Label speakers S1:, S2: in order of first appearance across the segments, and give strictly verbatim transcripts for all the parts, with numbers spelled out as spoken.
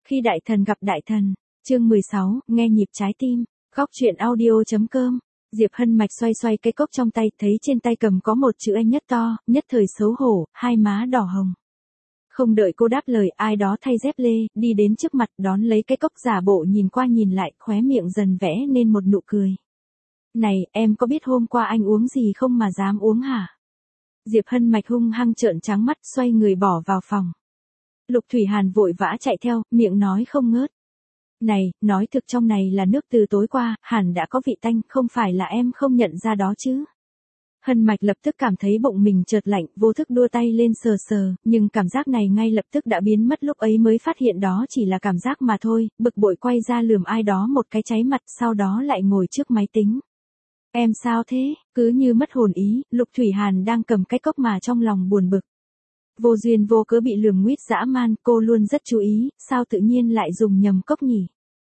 S1: Khi đại thần gặp đại thần, chương mười sáu, nghe nhịp trái tim, góc truyện audio.com. Diệp Hân Mạch xoay xoay cái cốc trong tay, thấy trên tay cầm có một chữ Anh nhất to, nhất thời xấu hổ, hai má đỏ hồng. Không đợi cô đáp lời, ai đó thay dép lê, đi đến trước mặt, đón lấy cái cốc giả bộ nhìn qua nhìn lại, khóe miệng dần vẽ nên một nụ cười. Này, em có biết hôm qua anh uống gì không mà dám uống hả? Diệp Hân Mạch hung hăng trợn trắng mắt, xoay người bỏ vào phòng. Lục Thủy Hàn vội vã chạy theo, miệng nói không ngớt. Này, nói thực trong này là nước từ tối qua, hẳn đã có vị tanh, không phải là em không nhận ra đó chứ. Hân Mạch lập tức cảm thấy bụng mình chợt lạnh, vô thức đua tay lên sờ sờ, nhưng cảm giác này ngay lập tức đã biến mất, lúc ấy mới phát hiện đó chỉ là cảm giác mà thôi, bực bội quay ra lườm ai đó một cái cháy mặt, sau đó lại ngồi trước máy tính. Em sao thế, cứ như mất hồn ý, Lục Thủy Hàn đang cầm cái cốc mà trong lòng buồn bực. Vô duyên vô cớ bị lườm nguýt dã man, cô luôn rất chú ý, sao tự nhiên lại dùng nhầm cốc nhỉ?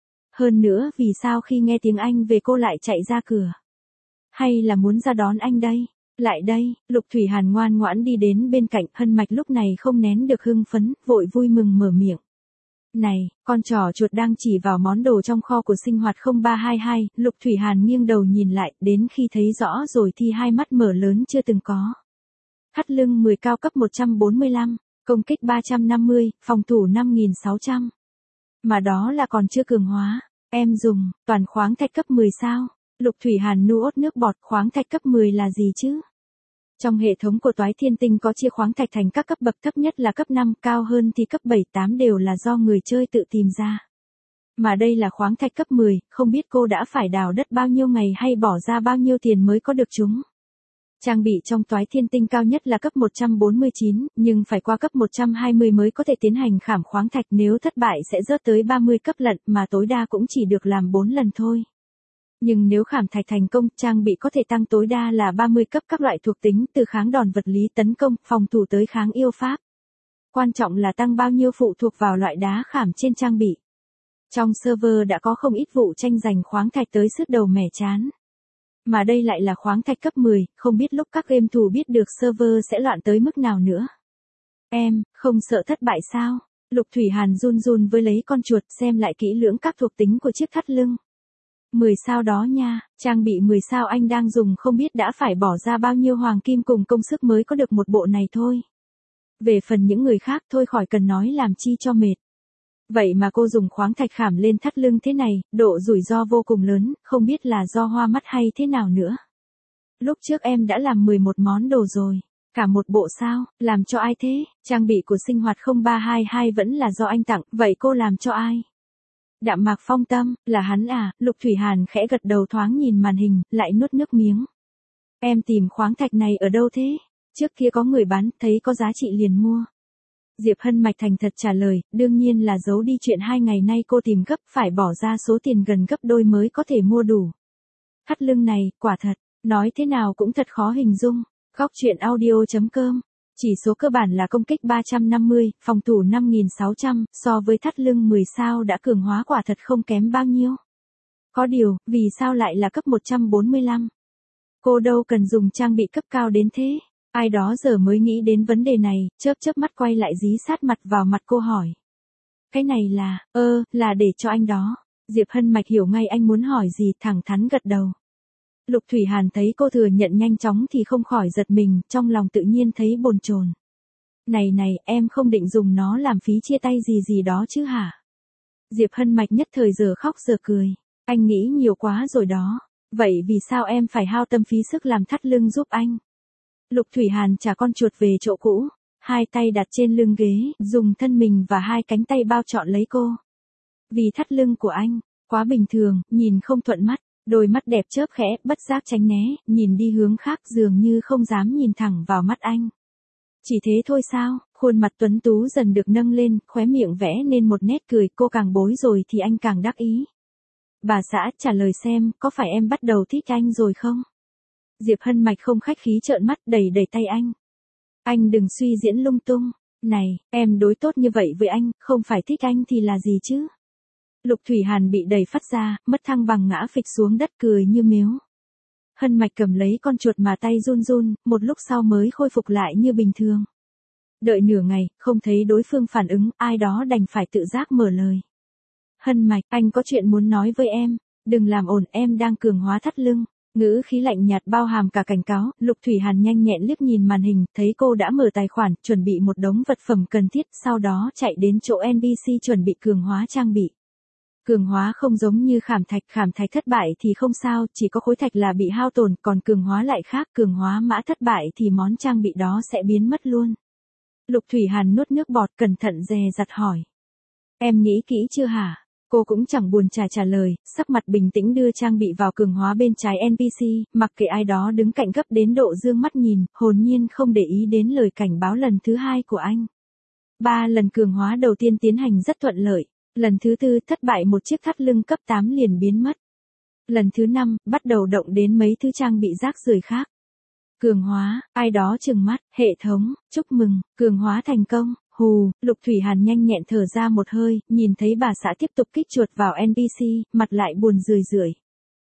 S1: Hơn nữa, vì sao khi nghe tiếng Anh về cô lại chạy ra cửa? Hay là muốn ra đón anh đây? Lại đây, Lục Thủy Hàn ngoan ngoãn đi đến bên cạnh, Hân Mạch lúc này không nén được hưng phấn, vội vui mừng mở miệng. Này, con trỏ chuột đang chỉ vào món đồ trong kho của sinh hoạt không ba hai hai, Lục Thủy Hàn nghiêng đầu nhìn lại, đến khi thấy rõ rồi thì hai mắt mở lớn chưa từng có. Thắt lưng mười cao cấp một trăm bốn mươi lăm, công kích ba trăm năm mươi, phòng thủ năm nghìn sáu trăm. Mà đó là còn chưa cường hóa, em dùng, toàn khoáng thạch cấp mười sao? Lục Thủy Hàn nuốt nước bọt, khoáng thạch cấp mười là gì chứ? Trong hệ thống của Toái Thiên Tinh có chia khoáng thạch thành các cấp bậc, thấp nhất là cấp năm, cao hơn thì cấp bảy tám, đều là do người chơi tự tìm ra. Mà đây là khoáng thạch cấp mười, không biết cô đã phải đào đất bao nhiêu ngày hay bỏ ra bao nhiêu tiền mới có được chúng. Trang bị trong Toái Thiên Tinh cao nhất là cấp một trăm bốn mươi chín, nhưng phải qua cấp một trăm hai mươi mới có thể tiến hành khảm khoáng thạch, nếu thất bại sẽ rớt tới ba mươi cấp lận, mà tối đa cũng chỉ được làm bốn lần thôi. Nhưng nếu khảm thạch thành công, trang bị có thể tăng tối đa là ba mươi cấp các loại thuộc tính, từ kháng đòn vật lý, tấn công, phòng thủ tới kháng yêu pháp. Quan trọng là tăng bao nhiêu phụ thuộc vào loại đá khảm trên trang bị. Trong server đã có không ít vụ tranh giành khoáng thạch tới sứt đầu mẻ chán. Mà đây lại là khoáng thạch cấp mười, không biết lúc các game thủ biết được server sẽ loạn tới mức nào nữa. Em, không sợ thất bại sao? Lục Thủy Hàn run run với lấy con chuột, xem lại kỹ lưỡng các thuộc tính của chiếc thắt lưng. mười sao đó nha, trang bị mười sao anh đang dùng không biết đã phải bỏ ra bao nhiêu hoàng kim cùng công sức mới có được một bộ này thôi. Về phần những người khác thôi khỏi cần nói làm chi cho mệt. Vậy mà cô dùng khoáng thạch khảm lên thắt lưng thế này, độ rủi ro vô cùng lớn, không biết là do hoa mắt hay thế nào nữa. Lúc trước em đã làm mười một món đồ rồi, cả một bộ sao, làm cho ai thế? Trang bị của sinh hoạt không ba hai hai vẫn là do anh tặng, vậy cô làm cho ai? Đạm Mạc Phong Tâm, là hắn à? Lục Thủy Hàn khẽ gật đầu, thoáng nhìn màn hình, lại nuốt nước miếng. Em tìm khoáng thạch này ở đâu thế? Trước kia có người bán, thấy có giá trị liền mua. Diệp Hân Mạch thành thật trả lời, đương nhiên là giấu đi chuyện hai ngày nay cô tìm gấp, phải bỏ ra số tiền gần gấp đôi mới có thể mua đủ. Thắt lưng này, quả thật, nói thế nào cũng thật khó hình dung. Góc truyện audio.com. Chỉ số cơ bản là công kích ba trăm năm mươi, phòng thủ năm nghìn sáu trăm, so với thắt lưng mười sao đã cường hóa quả thật không kém bao nhiêu. Có điều, vì sao lại là cấp một trăm bốn mươi lăm? Cô đâu cần dùng trang bị cấp cao đến thế. Ai đó giờ mới nghĩ đến vấn đề này, chớp chớp mắt quay lại dí sát mặt vào mặt cô hỏi. Cái này là, ơ, là để cho anh đó. Diệp Hân Mạch hiểu ngay anh muốn hỏi gì, thẳng thắn gật đầu. Lục Thủy Hàn thấy cô thừa nhận nhanh chóng thì không khỏi giật mình, trong lòng tự nhiên thấy bồn chồn. Này này, em không định dùng nó làm phí chia tay gì gì đó chứ hả? Diệp Hân Mạch nhất thời giờ khóc giờ cười. Anh nghĩ nhiều quá rồi đó. Vậy vì sao em phải hao tâm phí sức làm thắt lưng giúp anh? Lục Thủy Hàn trả con chuột về chỗ cũ, hai tay đặt trên lưng ghế, dùng thân mình và hai cánh tay bao trọn lấy cô. Vì thắt lưng của anh, quá bình thường, nhìn không thuận mắt, đôi mắt đẹp chớp khẽ, bất giác tránh né, nhìn đi hướng khác dường như không dám nhìn thẳng vào mắt anh. Chỉ thế thôi sao? Khuôn mặt tuấn tú dần được nâng lên, khóe miệng vẽ nên một nét cười, cô càng bối rồi thì anh càng đắc ý. Bà xã, trả lời xem, có phải em bắt đầu thích anh rồi không? Diệp Hân Mạch không khách khí trợn mắt, đẩy đẩy tay anh. Anh đừng suy diễn lung tung. Này, em đối tốt như vậy với anh, không phải thích anh thì là gì chứ? Lục Thủy Hàn bị đẩy phát ra, mất thăng bằng ngã phịch xuống đất cười như miếu. Hân Mạch cầm lấy con chuột mà tay run run, một lúc sau mới khôi phục lại như bình thường. Đợi nửa ngày, không thấy đối phương phản ứng, ai đó đành phải tự giác mở lời. Hân Mạch, anh có chuyện muốn nói với em, đừng làm ồn, em đang cường hóa thắt lưng. Ngữ khí lạnh nhạt bao hàm cả cảnh cáo, Lục Thủy Hàn nhanh nhẹn liếc nhìn màn hình, thấy cô đã mở tài khoản, chuẩn bị một đống vật phẩm cần thiết, sau đó chạy đến chỗ en pê xê chuẩn bị cường hóa trang bị. Cường hóa không giống như khảm thạch, khảm thạch thất bại thì không sao, chỉ có khối thạch là bị hao tổn, còn cường hóa lại khác, cường hóa mã thất bại thì món trang bị đó sẽ biến mất luôn. Lục Thủy Hàn nuốt nước bọt, cẩn thận dè dặt hỏi. Em nghĩ kỹ chưa hả? Cô cũng chẳng buồn trả trả lời, sắc mặt bình tĩnh đưa trang bị vào cường hóa bên trái en pê xê, mặc kệ ai đó đứng cạnh gấp đến độ dương mắt nhìn, hồn nhiên không để ý đến lời cảnh báo lần thứ hai của anh. Ba lần cường hóa đầu tiên tiến hành rất thuận lợi, lần thứ tư thất bại một chiếc thắt lưng cấp tám liền biến mất. Lần thứ năm, bắt đầu động đến mấy thứ trang bị rác rưởi khác. Cường hóa, ai đó trừng mắt, hệ thống, chúc mừng, cường hóa thành công. Hù, Lục Thủy Hàn nhanh nhẹn thở ra một hơi, nhìn thấy bà xã tiếp tục kích chuột vào en pê xê, mặt lại buồn rười rượi.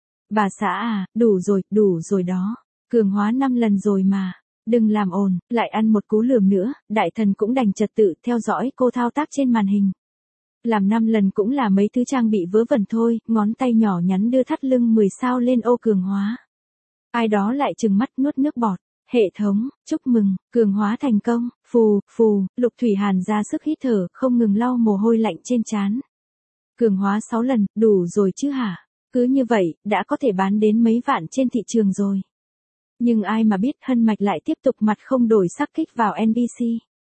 S1: Bà xã à, đủ rồi, đủ rồi đó. Cường hóa năm lần rồi mà. Đừng làm ồn, lại ăn một cú lườm nữa, đại thần cũng đành trật tự theo dõi cô thao tác trên màn hình. Làm năm lần cũng là mấy thứ trang bị vớ vẩn thôi, ngón tay nhỏ nhắn đưa thắt lưng mười sao lên ô cường hóa. Ai đó lại trừng mắt nuốt nước bọt. Hệ thống, chúc mừng, cường hóa thành công, phù, phù, Lục Thủy Hàn ra sức hít thở, không ngừng lau mồ hôi lạnh trên trán. Cường hóa sáu lần, đủ rồi chứ hả? Cứ như vậy, đã có thể bán đến mấy vạn trên thị trường rồi. Nhưng ai mà biết Hân Mạch lại tiếp tục mặt không đổi sắc kích vào en pê xê.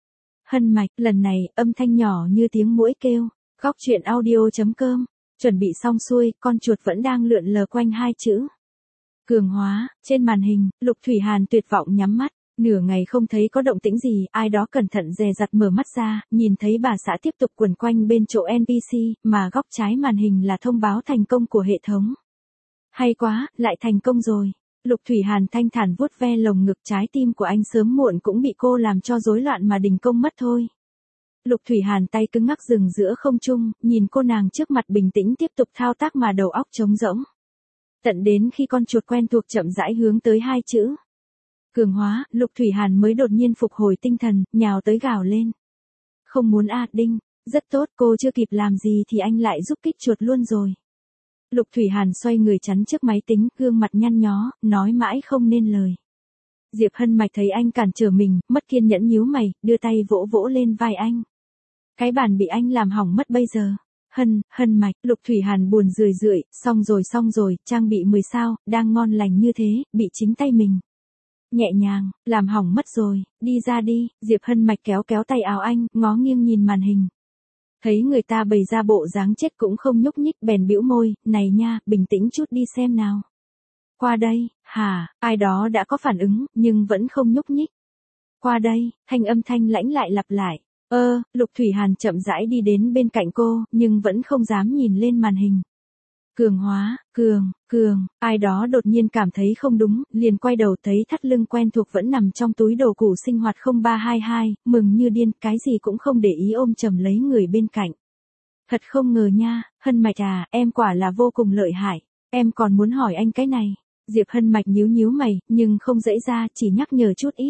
S1: Hân Mạch, lần này, âm thanh nhỏ như tiếng muỗi kêu, góc truyện audio chấm com, chuẩn bị xong xuôi, con chuột vẫn đang lượn lờ quanh hai chữ. Cường hóa, trên màn hình, Lục Thủy Hàn tuyệt vọng nhắm mắt, nửa ngày không thấy có động tĩnh gì, ai đó cẩn thận dè dặt mở mắt ra, nhìn thấy bà xã tiếp tục quẩn quanh bên chỗ en pê xê, mà góc trái màn hình là thông báo thành công của hệ thống. Hay quá, lại thành công rồi. Lục Thủy Hàn thanh thản vuốt ve lồng ngực, trái tim của anh sớm muộn cũng bị cô làm cho rối loạn mà đình công mất thôi. Lục Thủy Hàn tay cứng ngắc dừng giữa không trung, nhìn cô nàng trước mặt bình tĩnh tiếp tục thao tác mà đầu óc trống rỗng. Tận đến khi con chuột quen thuộc chậm rãi hướng tới hai chữ cường hóa, Lục Thủy Hàn mới đột nhiên phục hồi tinh thần, nhào tới gào lên. Không muốn a, Đinh, rất tốt, cô chưa kịp làm gì thì anh lại giúp kích chuột luôn rồi. Lục Thủy Hàn xoay người chắn trước máy tính, gương mặt nhăn nhó, nói mãi không nên lời. Diệp Hân Mạch thấy anh cản trở mình, mất kiên nhẫn nhíu mày, đưa tay vỗ vỗ lên vai anh. Cái bàn bị anh làm hỏng mất bây giờ. Hân, Hân Mạch, Lục Thủy Hàn buồn rười rượi, xong rồi xong rồi, trang bị mười sao, đang ngon lành như thế, bị chính tay mình. Nhẹ nhàng, làm hỏng mất rồi, đi ra đi, Diệp Hân Mạch kéo kéo tay áo anh, ngó nghiêng nhìn màn hình. Thấy người ta bày ra bộ dáng chết cũng không nhúc nhích, bèn bĩu môi, này nha, bình tĩnh chút đi xem nào. Qua đây, hả, ai đó đã có phản ứng, nhưng vẫn không nhúc nhích. Qua đây, thanh âm thanh lãnh lại lặp lại. Ơ, Lục Thủy Hàn chậm rãi đi đến bên cạnh cô, nhưng vẫn không dám nhìn lên màn hình. Cường hóa, cường, cường, ai đó đột nhiên cảm thấy không đúng, liền quay đầu thấy thắt lưng quen thuộc vẫn nằm trong túi đồ cũ sinh hoạt không ba hai hai, mừng như điên, cái gì cũng không để ý ôm chầm lấy người bên cạnh. Thật không ngờ nha, Hân Mạch à, em quả là vô cùng lợi hại, em còn muốn hỏi anh cái này. Diệp Hân Mạch nhíu nhíu mày, nhưng không dãy ra, chỉ nhắc nhở chút ít.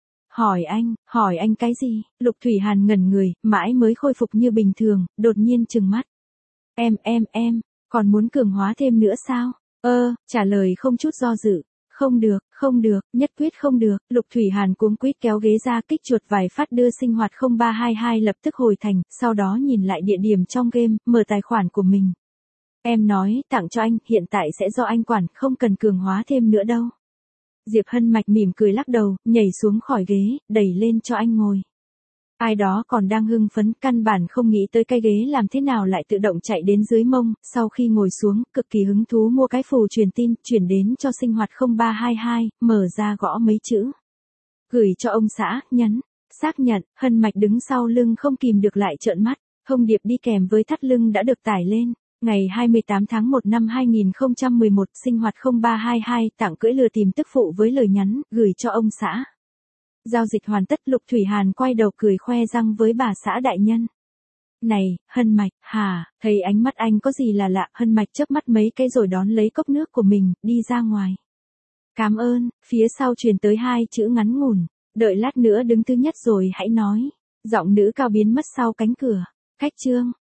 S1: Hỏi anh, hỏi anh cái gì? Lục Thủy Hàn ngẩn người, mãi mới khôi phục như bình thường, đột nhiên trừng mắt. Em, em, em, còn muốn cường hóa thêm nữa sao? Ơ, trả lời không chút do dự. Không được, không được, nhất quyết không được. Lục Thủy Hàn cuống quýt kéo ghế ra kích chuột vài phát đưa sinh hoạt không ba hai hai lập tức hồi thành, sau đó nhìn lại địa điểm trong game, mở tài khoản của mình. Em nói, tặng cho anh, hiện tại sẽ do anh quản, không cần cường hóa thêm nữa đâu. Diệp Hân Mạch mỉm cười lắc đầu, nhảy xuống khỏi ghế, đẩy lên cho anh ngồi. Ai đó còn đang hưng phấn, căn bản không nghĩ tới cái ghế làm thế nào lại tự động chạy đến dưới mông, sau khi ngồi xuống, cực kỳ hứng thú mua cái phù truyền tin, chuyển đến cho sinh hoạt không ba hai hai, mở ra gõ mấy chữ. Gửi cho ông xã, nhấn, xác nhận, Hân Mạch đứng sau lưng không kìm được lại trợn mắt, thông điệp đi kèm với thắt lưng đã được tải lên. Ngày hai mươi tám tháng một năm hai nghìn không trăm mười một, sinh hoạt không ba hai hai, tặng cưỡi lừa tìm tức phụ với lời nhắn, gửi cho ông xã. Giao dịch hoàn tất, Lục Thủy Hàn quay đầu cười khoe răng với bà xã đại nhân. Này, Hân Mạch, hả, thấy ánh mắt anh có gì là lạ, Hân Mạch chớp mắt mấy cái rồi đón lấy cốc nước của mình, đi ra ngoài. Cảm ơn, phía sau truyền tới hai chữ ngắn ngủn, đợi lát nữa đứng thứ nhất rồi hãy nói. Giọng nữ cao biến mất sau cánh cửa. Khách trương,